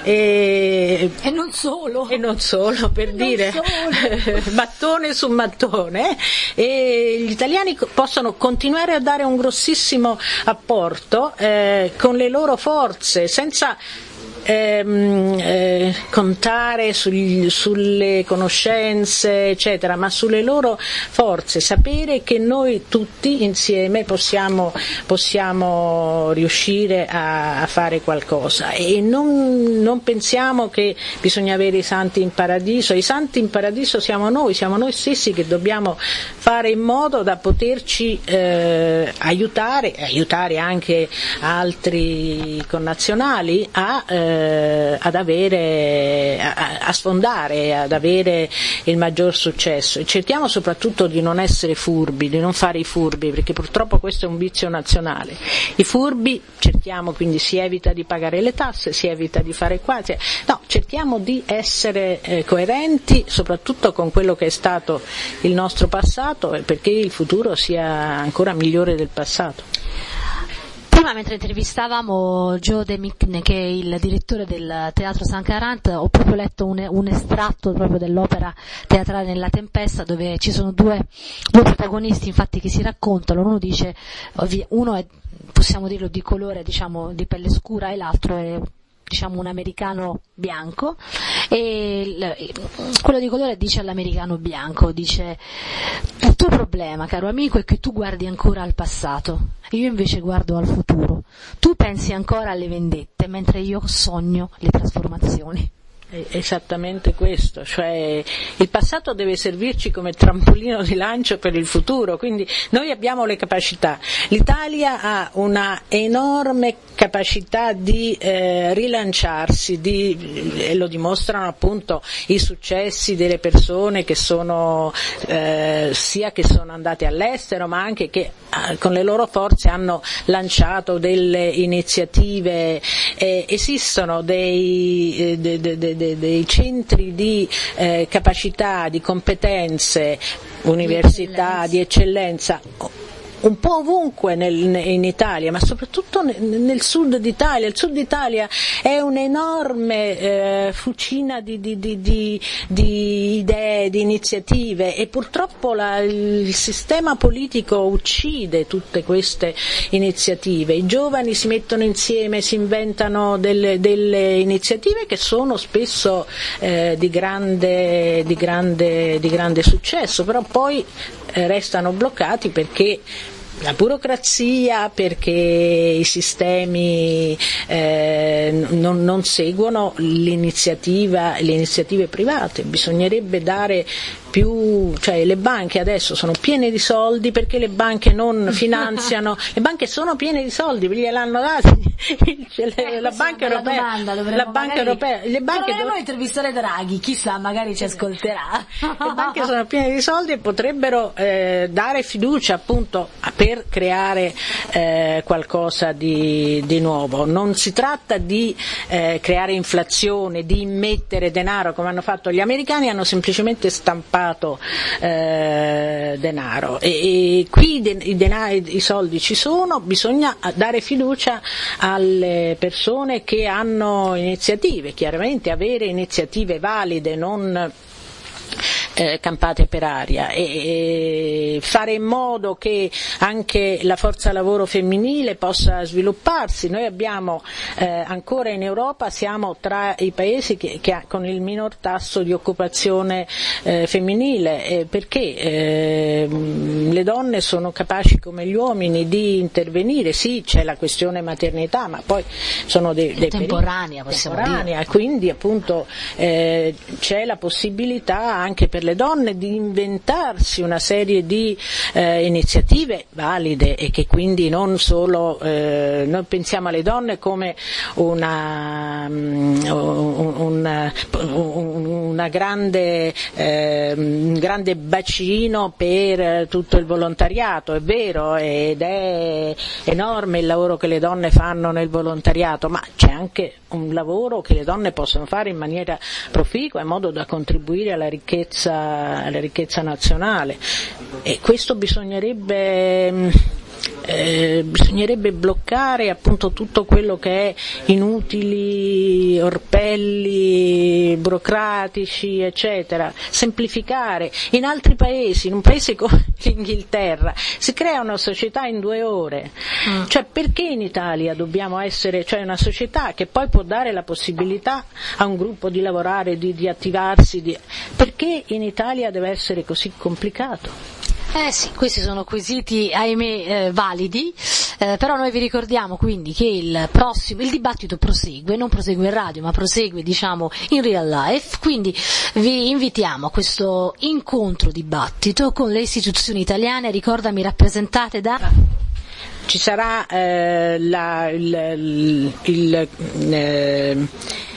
e, e non solo, e non solo per non dire solo. mattone su mattone, e gli italiani possono continuare a dare un grossissimo apporto eh, con le loro forze, senza ehm, eh, contare sugli, sulle conoscenze eccetera, ma sulle loro forze, sapere che noi tutti insieme possiamo, possiamo riuscire a, a fare qualcosa, e non, non pensiamo che bisogna avere i santi in paradiso. I santi in paradiso siamo noi, siamo noi stessi che dobbiamo fare in modo da poterci eh, aiutare, aiutare anche altri connazionali a, eh, ad avere, a, a sfondare, ad avere il maggior successo. E cerchiamo soprattutto di non essere furbi, di non fare i furbi, perché purtroppo questo è un vizio nazionale. I furbi cerchiamo, quindi si evita di pagare le tasse, si evita di fare qua, cioè, no, cerchiamo di essere eh, coerenti soprattutto con quello che è stato il nostro passato, perché il futuro sia ancora migliore del passato. Prima, mentre intervistavamo Joe De Micne, che è il direttore del Teatro San Carant, ho proprio letto un, un estratto proprio dell'opera teatrale Nella Tempesta, dove ci sono due, due protagonisti, infatti, che si raccontano. Uno dice, uno è, possiamo dirlo, di colore, diciamo, di pelle scura, e l'altro è, diciamo, un americano bianco, e il, quello di colore dice all'americano bianco, dice: il tuo problema, caro amico, è che tu guardi ancora al passato, io invece guardo al futuro. Tu pensi ancora alle vendette, mentre io sogno le trasformazioni. Esattamente questo, cioè il passato deve servirci come trampolino di lancio per il futuro, quindi noi abbiamo le capacità. L'Italia ha una enorme capacità di eh, rilanciarsi, di, e lo dimostrano appunto i successi delle persone che sono eh, sia che sono andate all'estero, ma anche che eh, con le loro forze hanno lanciato delle iniziative. Eh, esistono dei, eh, de, de, de, de, dei centri di eh, capacità, di competenze, università di eccellenza un po' ovunque nel, in Italia, ma soprattutto nel, nel sud d'Italia. Il sud d'Italia è un'enorme eh, fucina di, di, di, di, di idee, di iniziative, e purtroppo la, il sistema politico uccide tutte queste iniziative. I giovani si mettono insieme, si inventano delle, delle iniziative che sono spesso eh, di, grande, di, grande, di grande successo, però poi eh, restano bloccati perché la burocrazia, perché i sistemi eh, non, non seguono l'iniziativa, le iniziative private. Bisognerebbe dare più, cioè le banche adesso sono piene di soldi perché le banche non finanziano, le banche sono piene di soldi, gliel'hanno dati eh, la banca europea, domanda, la banca europea, le banche dovremmo dov- intervistare Draghi, chissà, magari ci ascolterà. Le banche sono piene di soldi e potrebbero eh, dare fiducia appunto per creare eh, qualcosa di, di nuovo. Non si tratta di eh, creare inflazione, di immettere denaro come hanno fatto gli americani, hanno semplicemente stampato Eh, denaro, e, e qui de, i, denari, i soldi ci sono, bisogna dare fiducia alle persone che hanno iniziative, chiaramente avere iniziative valide, non Eh, campate per aria, e, e fare in modo che anche la forza lavoro femminile possa svilupparsi. Noi abbiamo eh, ancora in Europa, siamo tra i paesi che, che ha, con il minor tasso di occupazione eh, femminile, eh, perché eh, le donne sono capaci come gli uomini di intervenire. Sì, c'è la questione maternità, ma poi sono dei, dei temporanea, possiamo temporanea, dire. Quindi appunto eh, c'è la possibilità anche per le donne di inventarsi una serie di eh, iniziative valide, e che quindi non solo eh, noi pensiamo alle donne come una um, un, un, una grande eh, un grande bacino per tutto il volontariato. È vero, ed è enorme il lavoro che le donne fanno nel volontariato, ma c'è anche un lavoro che le donne possono fare in maniera proficua, in modo da contribuire alla ricchezza, alla ricchezza nazionale, e questo bisognerebbe eh, bisognerebbe bloccare appunto tutto quello che è inutili orpelli burocratici, eccetera, semplificare. In altri paesi, in un paese come l'Inghilterra, si crea una società in due ore, mm. cioè perché in Italia dobbiamo essere, cioè una società che poi può dare la possibilità a un gruppo di lavorare, di, di attivarsi, di... perché in Italia deve essere così complicato? Eh sì, questi sono quesiti, ahimè, eh, validi, eh, però noi vi ricordiamo quindi che il prossimo, il dibattito prosegue, non prosegue in radio, ma prosegue, diciamo, in real life, quindi vi invitiamo a questo incontro dibattito con le istituzioni italiane, ricordami, rappresentate da... Ci sarà eh, la, il... il, il eh,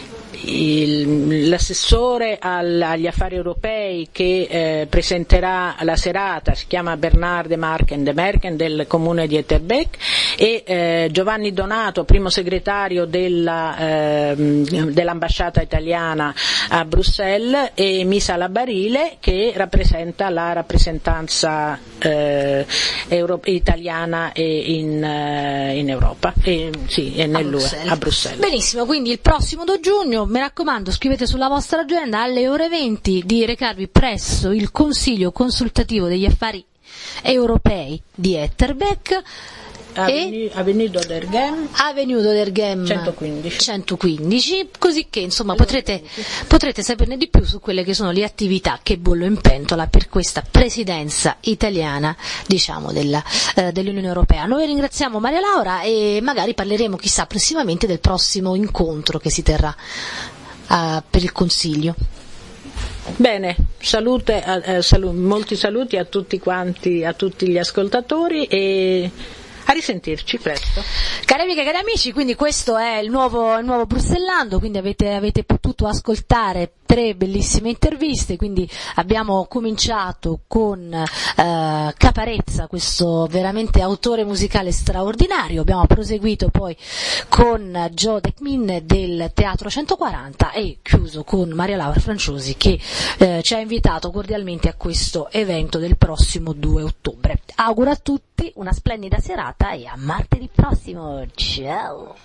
Il, l'assessore al, agli affari europei che eh, presenterà la serata, si chiama Bernard de Marken de Merken del comune di Etterbeek, e eh, Giovanni Donato, primo segretario della, eh, dell'ambasciata italiana a Bruxelles, e Misa Labarile che rappresenta la rappresentanza eh, euro- italiana in, eh, in Europa, e, sì, e nell'U E, a Bruxelles. a Bruxelles. Benissimo, quindi il prossimo due giugno, mi raccomando, scrivete sulla vostra agenda alle ore venti di recarvi presso il Consiglio consultativo degli affari europei di Etterbeek. Avenue, Avenue d'Oderghem, Avenue d'Oderghem centoquindici. centoquindici, così che insomma potrete, potrete saperne di più su quelle che sono le attività che bollo in pentola per questa presidenza italiana, diciamo, della, eh, dell'Unione Europea. Noi ringraziamo Maria Laura e magari parleremo, chissà, prossimamente del prossimo incontro che si terrà eh, per il Consiglio. Bene, salute, eh, salu- molti saluti a tutti quanti, a tutti gli ascoltatori, e a risentirci presto. Cari amiche e cari amici, quindi questo è il nuovo, il nuovo Bruxellando, quindi avete, avete potuto ascoltare tre bellissime interviste, quindi abbiamo cominciato con eh, Caparezza, questo veramente autore musicale straordinario, abbiamo proseguito poi con Joe Dekmin del Teatro centoquaranta e chiuso con Maria Laura Franciosi che eh, ci ha invitato cordialmente a questo evento del prossimo due ottobre. Auguro a tutti una splendida serata e a martedì prossimo, ciao!